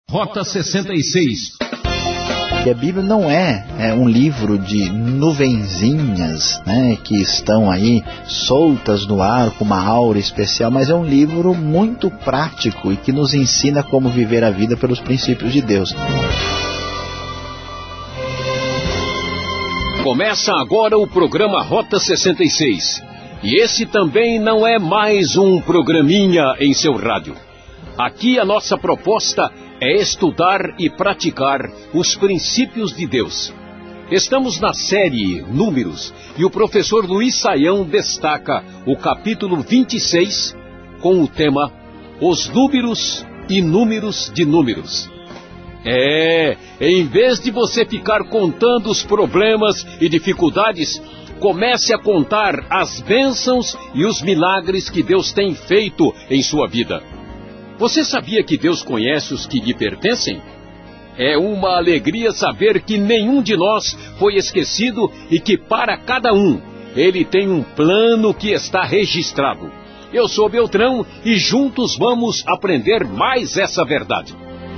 Rota 66. E a Bíblia não é um livro de nuvenzinhas, né, que estão aí soltas no ar com uma aura especial, mas é um livro muito prático e que nos ensina como viver a vida pelos princípios de Deus. Começa agora o programa Rota 66. E esse também não é mais um programinha em seu rádio. Aqui a nossa proposta é estudar e praticar os princípios de Deus. Estamos na série Números e o professor Luiz Saião destaca o capítulo 26 com o tema Os Números e Números de Números. Em vez de você ficar contando os problemas e dificuldades, comece a contar as bênçãos e os milagres que Deus tem feito em sua vida. Você sabia que Deus conhece os que lhe pertencem? É uma alegria saber que nenhum de nós foi esquecido e que para cada um, Ele tem um plano que está registrado. Eu sou Beltrão e juntos vamos aprender mais essa verdade.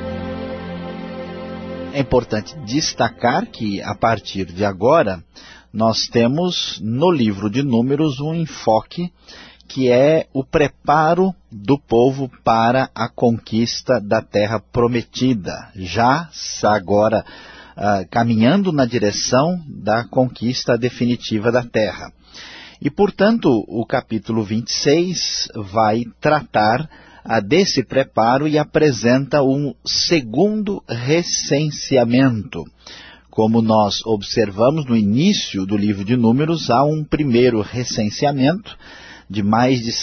É importante destacar que, a partir de agora, nós temos no livro de Números um enfoque que é o preparo do povo para a conquista da terra prometida, já agora caminhando na direção da conquista definitiva da terra. E, portanto, o capítulo 26 vai tratar desse preparo e apresenta um segundo recenseamento. Como nós observamos no início do livro de Números, há um primeiro recenseamento de mais de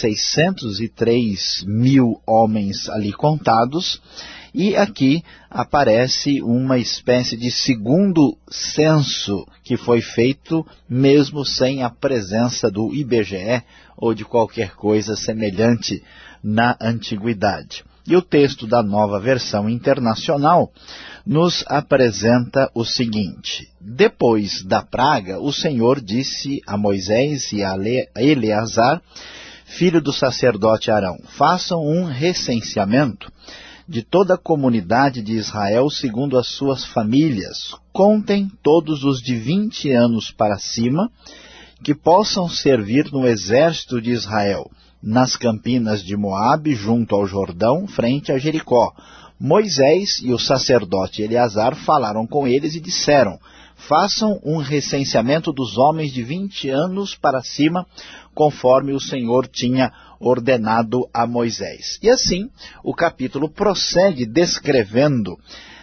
603 mil homens ali contados, e aqui aparece uma espécie de segundo censo que foi feito mesmo sem a presença do IBGE ou de qualquer coisa semelhante na antiguidade. E o texto da Nova Versão Internacional nos apresenta o seguinte: depois da praga, o Senhor disse a Moisés e a Eleazar, filho do sacerdote Arão, façam um recenseamento de toda a comunidade de Israel segundo as suas famílias. Contem todos os de 20 anos para cima que possam servir no exército de Israel, nas campinas de Moabe, junto ao Jordão, frente a Jericó. Moisés e o sacerdote Eleazar falaram com eles e disseram: façam um recenseamento dos homens de 20 anos para cima, conforme o Senhor tinha ordenado a Moisés. E assim, o capítulo prossegue descrevendo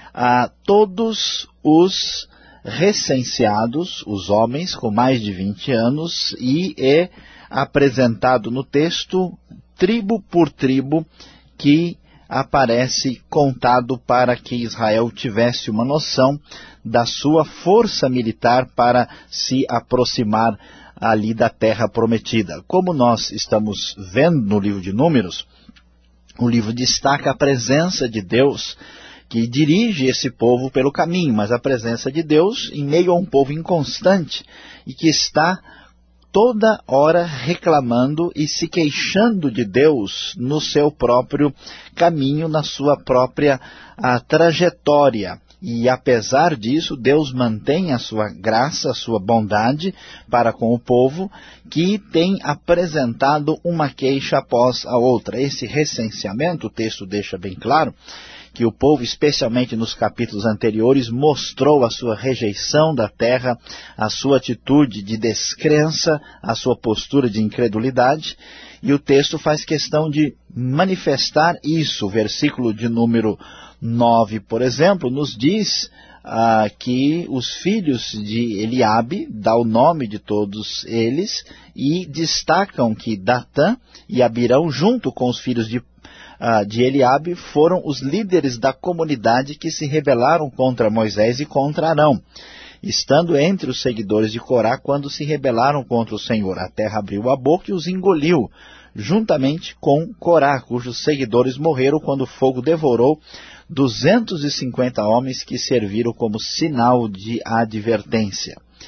todos os recenseados, os homens com mais de 20 anos, e é apresentado no texto, tribo por tribo, que aparece contado para que Israel tivesse uma noção da sua força militar para se aproximar ali da terra prometida. Como nós estamos vendo no livro de Números, o livro destaca a presença de Deus que dirige esse povo pelo caminho, mas a presença de Deus em meio a um povo inconstante e que está toda hora reclamando e se queixando de Deus no seu próprio caminho, na sua própria trajetória. E apesar disso, Deus mantém a sua graça, a sua bondade para com o povo, que tem apresentado uma queixa após a outra. Esse recenseamento, o texto deixa bem claro, que o povo, especialmente nos capítulos anteriores, mostrou a sua rejeição da terra, a sua atitude de descrença, a sua postura de incredulidade, e o texto faz questão de manifestar isso. O versículo de número 9, por exemplo, nos diz que os filhos de Eliabe, dá o nome de todos eles, e destacam que Datã e Abirão, junto com os filhos de Eliabe, foram os líderes da comunidade que se rebelaram contra Moisés e contra Arão, estando entre os seguidores de Corá quando se rebelaram contra o Senhor. A terra abriu a boca e os engoliu, juntamente com Corá, cujos seguidores morreram quando o fogo devorou 250 homens que serviram como sinal de advertência.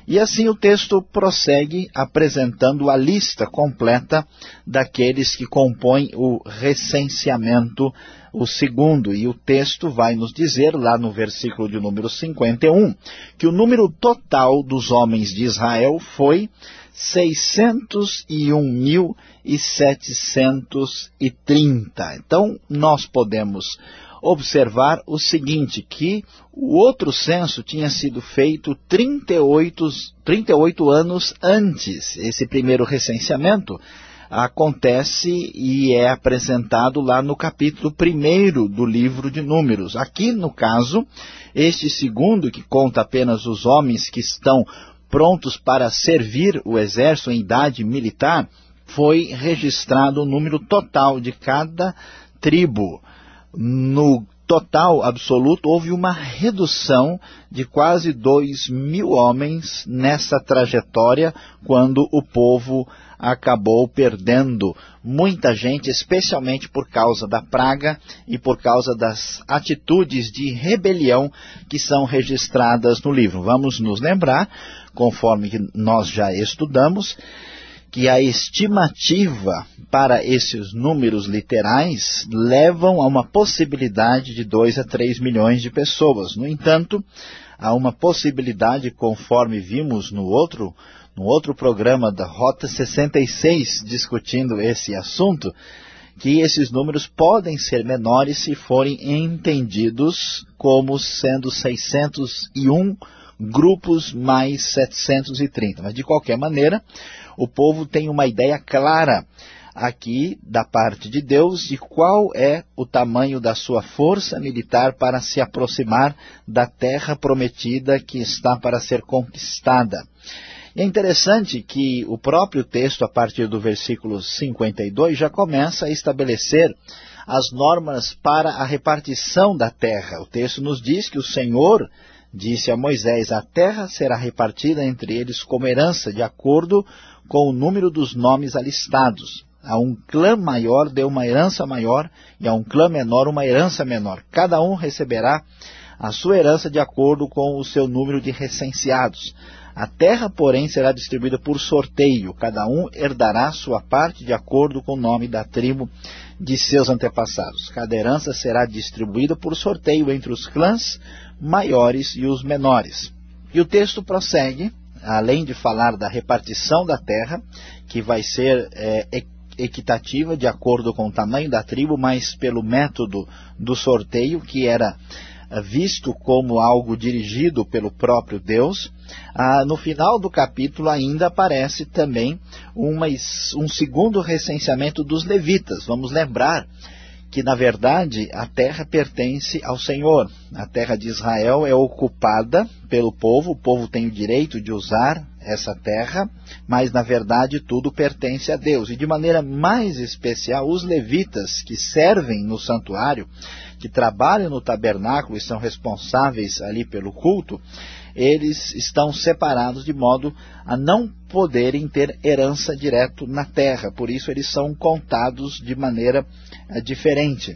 E assim o texto prossegue apresentando a lista completa daqueles que compõem o recenseamento, o segundo. E o texto vai nos dizer, lá no versículo de número 51, que o número total dos homens de Israel foi 601.730. Então, nós podemos observar o seguinte, que o outro censo tinha sido feito 38 anos antes. Esse primeiro recenseamento acontece e é apresentado lá no capítulo 1º do livro de Números. Aqui, no caso, este segundo, que conta apenas os homens que estão prontos para servir o exército em idade militar, foi registrado o número total de cada tribo. No total absoluto, houve uma redução de quase 2.000 homens nessa trajetória, quando o povo acabou perdendo muita gente, especialmente por causa da praga e por causa das atitudes de rebelião que são registradas no livro. Vamos nos lembrar, conforme nós já estudamos, que a estimativa para esses números literais levam a uma possibilidade de 2 a 3 milhões de pessoas. No entanto, há uma possibilidade, conforme vimos no outro programa da Rota 66, discutindo esse assunto, que esses números podem ser menores se forem entendidos como sendo 601 grupos mais 730. Mas, de qualquer maneira, o povo tem uma ideia clara aqui da parte de Deus de qual é o tamanho da sua força militar para se aproximar da terra prometida que está para ser conquistada. E é interessante que o próprio texto, a partir do versículo 52, já começa a estabelecer as normas para a repartição da terra. O texto nos diz que o Senhor disse a Moisés: a terra será repartida entre eles como herança, de acordo com o número dos nomes alistados. A um clã maior deu uma herança maior, e a um clã menor uma herança menor. Cada um receberá a sua herança de acordo com o seu número de recenseados. A terra, porém, será distribuída por sorteio. Cada um herdará sua parte de acordo com o nome da tribo de seus antepassados. Cada herança será distribuída por sorteio entre os clãs maiores e os menores. E o texto prossegue, além de falar da repartição da terra, que vai ser equitativa de acordo com o tamanho da tribo, mas pelo método do sorteio, que era visto como algo dirigido pelo próprio Deus. No final do capítulo ainda aparece também um segundo recenseamento dos levitas. Vamos lembrar que, na verdade, a terra pertence ao Senhor. A terra de Israel é ocupada pelo povo, o povo tem o direito de usar essa terra, mas, na verdade, tudo pertence a Deus. E, de maneira mais especial, os levitas que servem no santuário, que trabalham no tabernáculo e são responsáveis ali pelo culto, eles estão separados de modo a não poderem ter herança direto na terra. Por isso eles são contados de maneira diferente.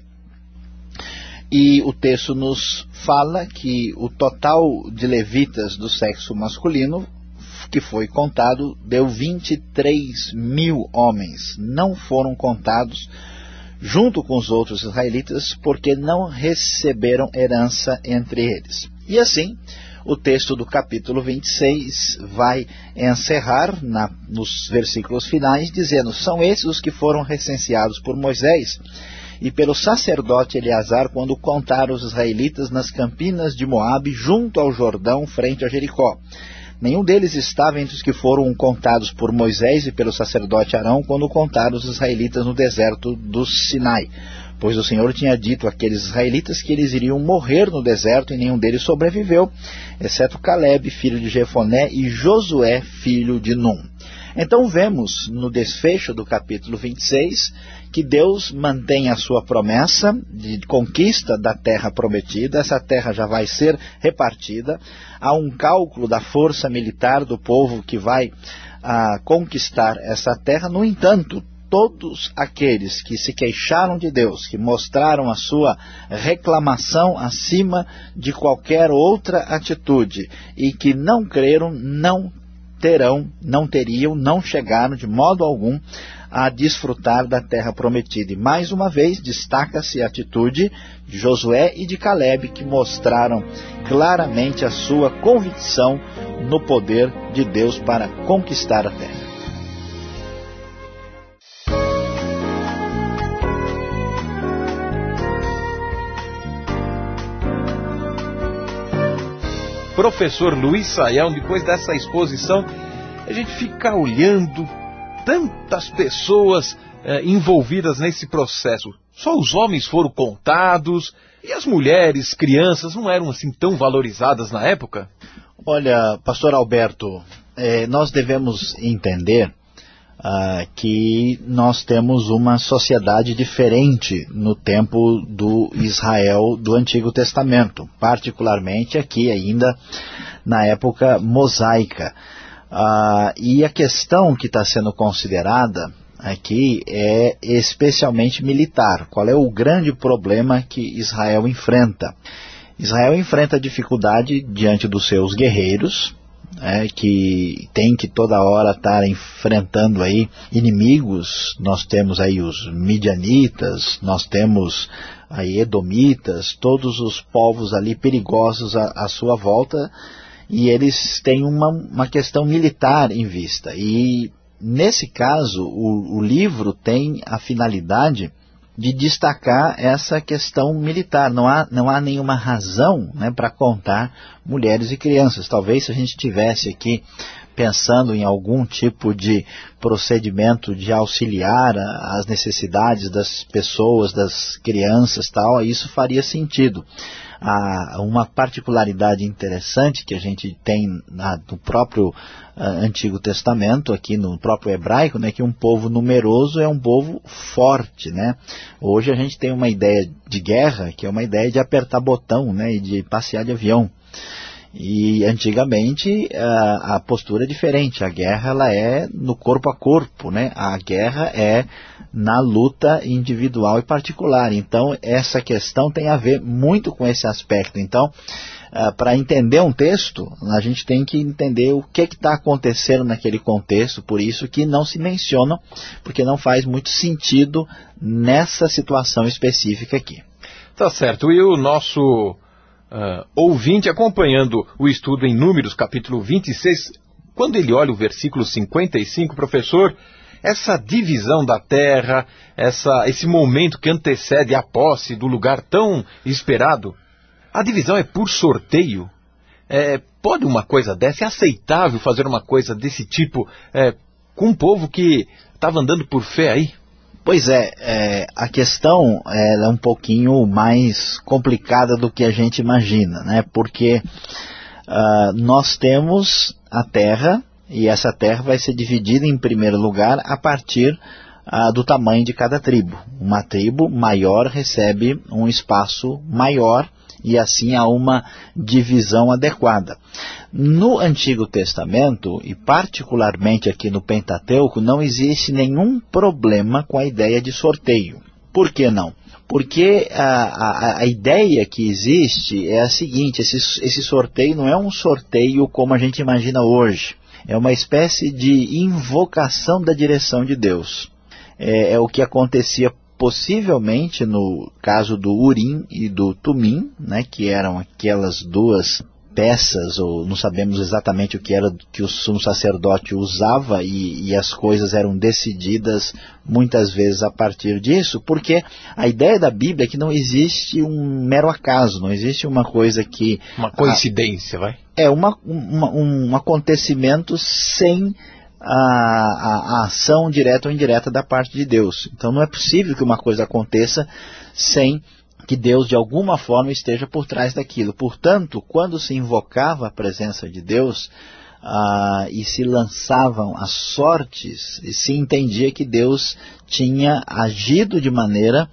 E o texto nos fala que o total de levitas do sexo masculino que foi contado deu 23.000 homens. Não foram contados junto com os outros israelitas, porque não receberam herança entre eles. E assim, o texto do capítulo 26 vai encerrar nos versículos finais, dizendo: são esses os que foram recenseados por Moisés e pelo sacerdote Eleazar quando contaram os israelitas nas campinas de Moabe, junto ao Jordão, frente a Jericó. Nenhum deles estava entre os que foram contados por Moisés e pelo sacerdote Arão quando contaram os israelitas no deserto do Sinai. Pois o Senhor tinha dito àqueles israelitas que eles iriam morrer no deserto, e nenhum deles sobreviveu, exceto Caleb, filho de Jefoné, e Josué, filho de Num. Então vemos no desfecho do capítulo 26 que Deus mantém a sua promessa de conquista da terra prometida. Essa terra já vai ser repartida. Há um cálculo da força militar do povo que vai conquistar essa terra. No entanto, todos aqueles que se queixaram de Deus, que mostraram a sua reclamação acima de qualquer outra atitude e que não creram, não não chegaram de modo algum a desfrutar da terra prometida. E mais uma vez destaca-se a atitude de Josué e de Caleb, que mostraram claramente a sua convicção no poder de Deus para conquistar a terra. Professor Luiz Saião, depois dessa exposição, a gente fica olhando tantas pessoas envolvidas nesse processo. Só os homens foram contados e as mulheres, crianças, não eram assim tão valorizadas na época? Olha, pastor Alberto, nós devemos entender que nós temos uma sociedade diferente no tempo do Israel do Antigo Testamento, particularmente aqui ainda na época mosaica. E a questão que está sendo considerada aqui é especialmente militar. Qual é o grande problema que Israel enfrenta? Israel enfrenta dificuldade diante dos seus guerreiros, que tem que toda hora estar enfrentando aí inimigos. Nós temos aí os midianitas, nós temos aí edomitas, todos os povos ali perigosos à sua volta, e eles têm uma questão militar em vista. E nesse caso o livro tem a finalidade de destacar essa questão militar. Não há nenhuma razão, para contar mulheres e crianças. Talvez se a gente estivesse aqui pensando em algum tipo de procedimento de auxiliar as necessidades das pessoas, das crianças, tal, isso faria sentido. Uma particularidade interessante que a gente tem no próprio Antigo Testamento, aqui no próprio hebraico, que um povo numeroso é um povo forte, Hoje a gente tem uma ideia de guerra, que é uma ideia de apertar botão, e de passear de avião. E antigamente a postura é diferente. A guerra ela é no corpo a corpo, A guerra é na luta individual e particular. Então essa questão tem a ver muito com esse aspecto. Então, para entender um texto, a gente tem que entender o que está acontecendo naquele contexto. Por isso que não se mencionam, porque não faz muito sentido nessa situação específica aqui. Tá certo. E o nosso ouvinte, acompanhando o estudo em Números, capítulo 26, quando ele olha o versículo 55, professor, essa divisão da terra, esse momento que antecede a posse do lugar tão esperado, a divisão é por sorteio? Pode uma coisa dessa? É aceitável fazer uma coisa desse tipo com um povo que estava andando por fé aí? Pois a questão é um pouquinho mais complicada do que a gente imagina, Porque nós temos a terra, e essa terra vai ser dividida em primeiro lugar a partir do tamanho de cada tribo. Uma tribo maior recebe um espaço maior, e assim há uma divisão adequada. No Antigo Testamento, e particularmente aqui no Pentateuco, não existe nenhum problema com a ideia de sorteio. Por que não? Porque a ideia que existe é a seguinte: esse sorteio não é um sorteio como a gente imagina hoje. É uma espécie de invocação da direção de Deus. É o que acontecia possivelmente no caso do Urim e do Tumim, que eram aquelas duas peças, ou não sabemos exatamente o que era que o sumo sacerdote usava, e as coisas eram decididas muitas vezes a partir disso, porque a ideia da Bíblia é que não existe um mero acaso, não existe uma coisa que... Uma coincidência, vai? Um acontecimento sem a ação direta ou indireta da parte de Deus. Então não é possível que uma coisa aconteça sem que Deus de alguma forma esteja por trás daquilo. Portanto, quando se invocava a presença de Deus e se lançavam as sortes, se entendia que Deus tinha agido de maneira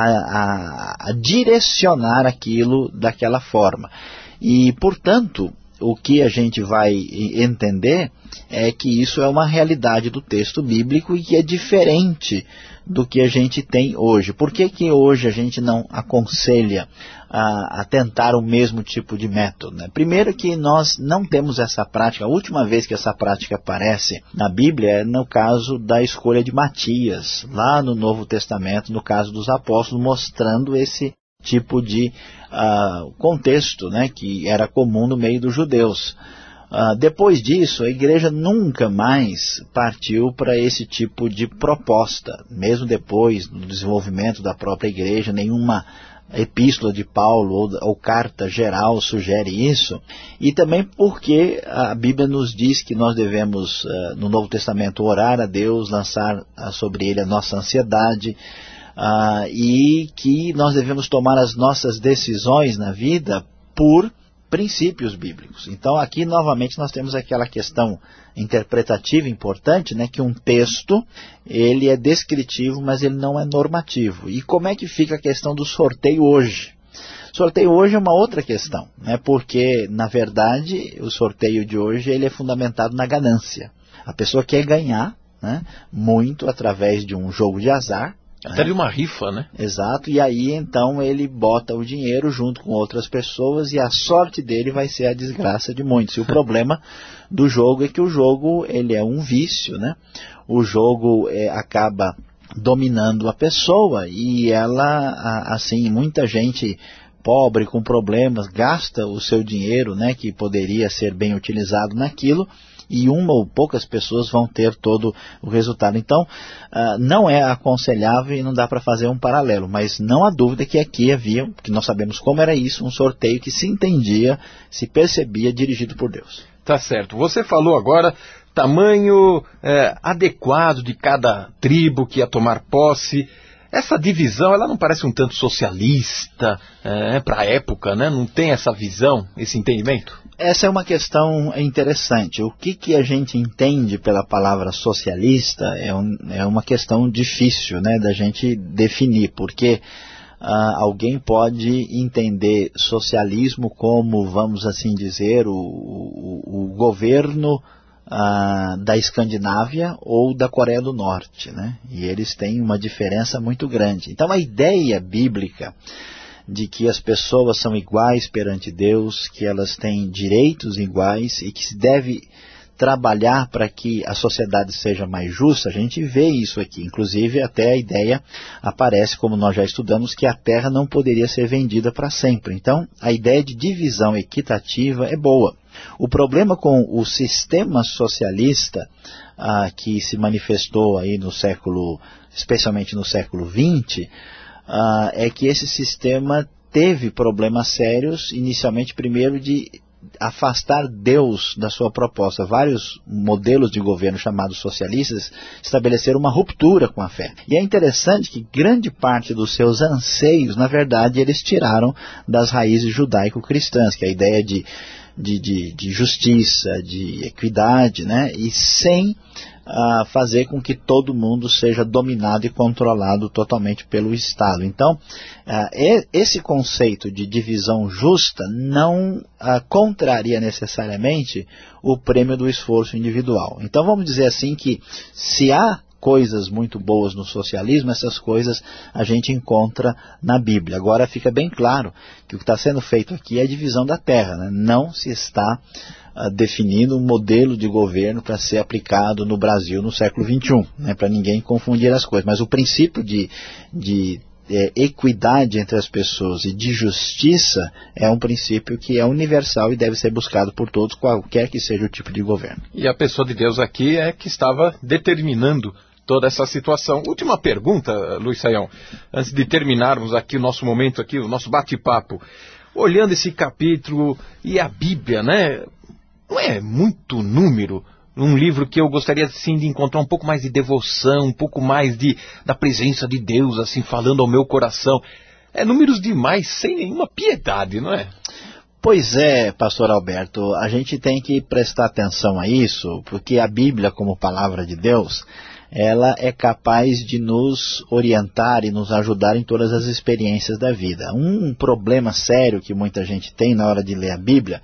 a direcionar aquilo daquela forma. E, portanto, o que a gente vai entender é que isso é uma realidade do texto bíblico e que é diferente do que a gente tem hoje. Por que que hoje a gente não aconselha a tentar o mesmo tipo de método, né? Primeiro que nós não temos essa prática. A última vez que essa prática aparece na Bíblia é no caso da escolha de Matias, lá no Novo Testamento, no caso dos apóstolos, mostrando esse tipo de contexto, né, que era comum no meio dos judeus. Depois disso, a igreja nunca mais partiu para esse tipo de proposta. Mesmo depois do desenvolvimento da própria igreja, nenhuma epístola de Paulo ou carta geral sugere isso. E também porque a Bíblia nos diz que nós devemos, no Novo Testamento, orar a Deus, lançar sobre Ele a nossa ansiedade, e que nós devemos tomar as nossas decisões na vida por princípios bíblicos. Então aqui novamente nós temos aquela questão interpretativa importante, né, que um texto ele é descritivo, mas ele não é normativo. E como é que fica a questão do sorteio hoje? Sorteio hoje é uma outra questão, né, porque na verdade o sorteio de hoje ele é fundamentado na ganância. A pessoa quer ganhar, né, muito através de um jogo de azar. Até de uma rifa, né? Exato, e aí então ele bota o dinheiro junto com outras pessoas e a sorte dele vai ser a desgraça de muitos. E o problema do jogo é que o jogo ele é um vício, né? O jogo acaba dominando a pessoa e ela, assim, muita gente pobre, com problemas, gasta o seu dinheiro, né, que poderia ser bem utilizado naquilo, e uma ou poucas pessoas vão ter todo o resultado. Então, não é aconselhável e não dá para fazer um paralelo, mas não há dúvida que aqui havia, que nós sabemos como era isso, um sorteio que se entendia, se percebia dirigido por Deus. Tá certo. Você falou agora tamanho adequado de cada tribo que ia tomar posse. Essa divisão, ela não parece um tanto socialista para a época, né? Não tem essa visão, esse entendimento? Essa é uma questão interessante. O que a gente entende pela palavra socialista é uma questão difícil, né, da gente definir, porque alguém pode entender socialismo como, vamos assim dizer, o governo da Escandinávia ou da Coreia do Norte, né? E eles têm uma diferença muito grande. Então a ideia bíblica de que as pessoas são iguais perante Deus, que elas têm direitos iguais e que se deve trabalhar para que a sociedade seja mais justa, a gente vê isso aqui. Inclusive até a ideia aparece, como nós já estudamos, que a terra não poderia ser vendida para sempre. Então a ideia de divisão equitativa é boa. O problema com o sistema socialista que se manifestou aí no século, especialmente no século XX, é que esse sistema teve problemas sérios, inicialmente primeiro de afastar Deus da sua proposta. Vários modelos de governo chamados socialistas estabeleceram uma ruptura com a fé. E é interessante que grande parte dos seus anseios, na verdade, eles tiraram das raízes judaico-cristãs, que é a ideia de justiça, de equidade, né? E sem fazer com que todo mundo seja dominado e controlado totalmente pelo Estado. Então, esse conceito de divisão justa não contraria necessariamente o prêmio do esforço individual. Então, vamos dizer assim que se há coisas muito boas no socialismo, essas coisas a gente encontra na Bíblia. Agora fica bem claro que o que está sendo feito aqui é a divisão da terra, né? Não se está definindo um modelo de governo para ser aplicado no Brasil no século XXI, né? Para ninguém confundir as coisas. Mas o princípio de equidade entre as pessoas e de justiça é um princípio que é universal e deve ser buscado por todos, qualquer que seja o tipo de governo. E a pessoa de Deus aqui é que estava determinando toda essa situação. Última pergunta, Luiz Saião, antes de terminarmos aqui o nosso momento, aqui, o nosso bate-papo. Olhando esse capítulo e a Bíblia, né? Não é muito número, um livro que eu gostaria sim de encontrar um pouco mais de devoção, um pouco mais da presença de Deus, assim, falando ao meu coração. É números demais, sem nenhuma piedade, não é? Pois é, pastor Alberto, a gente tem que prestar atenção a isso, porque a Bíblia, como palavra de Deus, ela é capaz de nos orientar e nos ajudar em todas as experiências da vida. Um problema sério que muita gente tem na hora de ler a Bíblia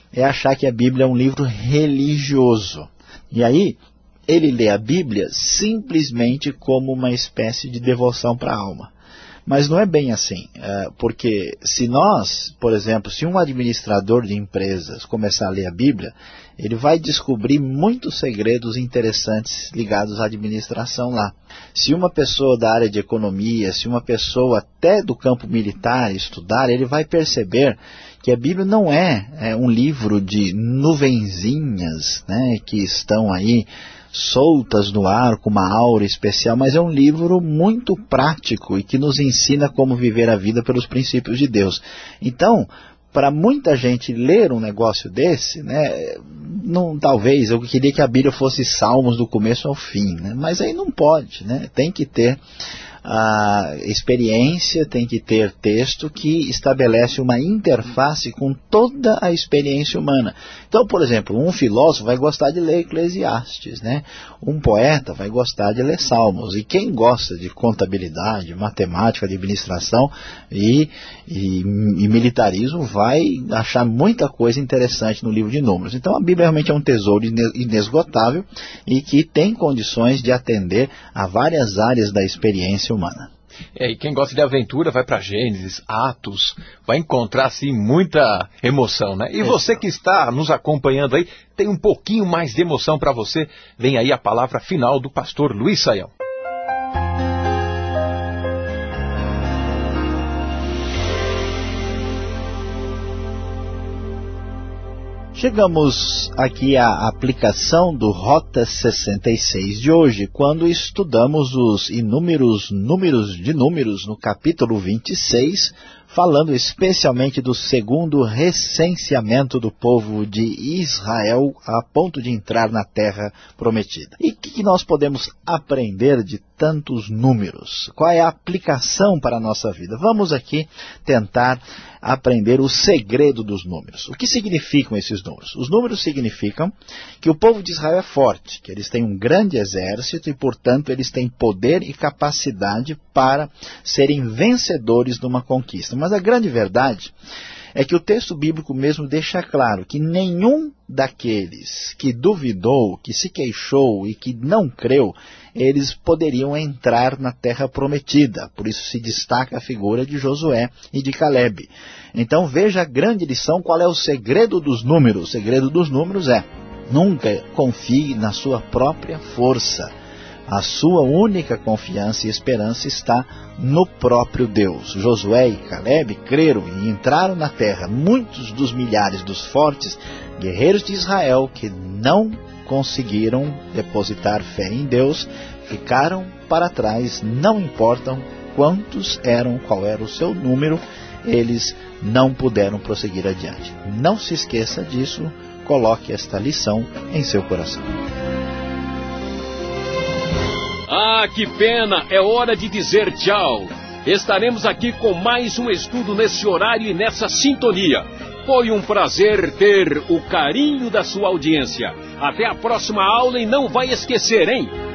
é achar que a Bíblia é um livro religioso. E aí, ele lê a Bíblia simplesmente como uma espécie de devoção para a alma. Mas não é bem assim, porque se nós, por exemplo, se um administrador de empresas começar a ler a Bíblia, ele vai descobrir muitos segredos interessantes ligados à administração lá. Se uma pessoa da área de economia, se uma pessoa até do campo militar estudar, ele vai perceber que a Bíblia não é um livro de nuvenzinhas, né, que estão aí soltas no ar com uma aura especial, mas é um livro muito prático e que nos ensina como viver a vida pelos princípios de Deus. Então, para muita gente ler um negócio desse, né, talvez eu queria que a Bíblia fosse Salmos do começo ao fim, né, mas aí não pode, né, tem que ter a experiência, tem que ter texto que estabelece uma interface com toda a experiência humana. Então, por exemplo, um filósofo vai gostar de ler Eclesiastes, né? Um poeta vai gostar de ler Salmos. E quem gosta de contabilidade, matemática, administração e militarismo vai achar muita coisa interessante no livro de Números. Então, a Bíblia realmente é um tesouro inesgotável e que tem condições de atender a várias áreas da experiência humana. E quem gosta de aventura vai para Gênesis, Atos, vai encontrar assim muita emoção, né? E você que está nos acompanhando aí, tem um pouquinho mais de emoção para você. Vem aí a palavra final do pastor Luiz Saião. Chegamos aqui à aplicação do Rota 66 de hoje, quando estudamos os inúmeros números de números no capítulo 26, falando especialmente do segundo recenseamento do povo de Israel a ponto de entrar na terra prometida. E o que nós podemos aprender de tantos números? Qual é a aplicação para a nossa vida? Vamos aqui tentar aprender o segredo dos números. O que significam esses números? Os números significam que o povo de Israel é forte, que eles têm um grande exército e, portanto, eles têm poder e capacidade para serem vencedores numa conquista. Mas a grande verdade é que o texto bíblico mesmo deixa claro que nenhum daqueles que duvidou, que se queixou e que não creu, eles poderiam entrar na terra prometida. Por isso se destaca a figura de Josué e de Calebe. Então veja a grande lição, qual é o segredo dos números. O segredo dos números é: nunca confie na sua própria força. A sua única confiança e esperança está no próprio Deus. Josué e Calebe creram e entraram na terra. Muitos dos milhares dos fortes guerreiros de Israel que não conseguiram depositar fé em Deus ficaram para trás. Não importam quantos eram, qual era o seu número, eles não puderam prosseguir adiante. Não se esqueça disso, coloque esta lição em seu coração. Ah, que pena! É hora de dizer tchau. Estaremos aqui com mais um estudo nesse horário e nessa sintonia. Foi um prazer ter o carinho da sua audiência. Até a próxima aula e não vai esquecer, hein?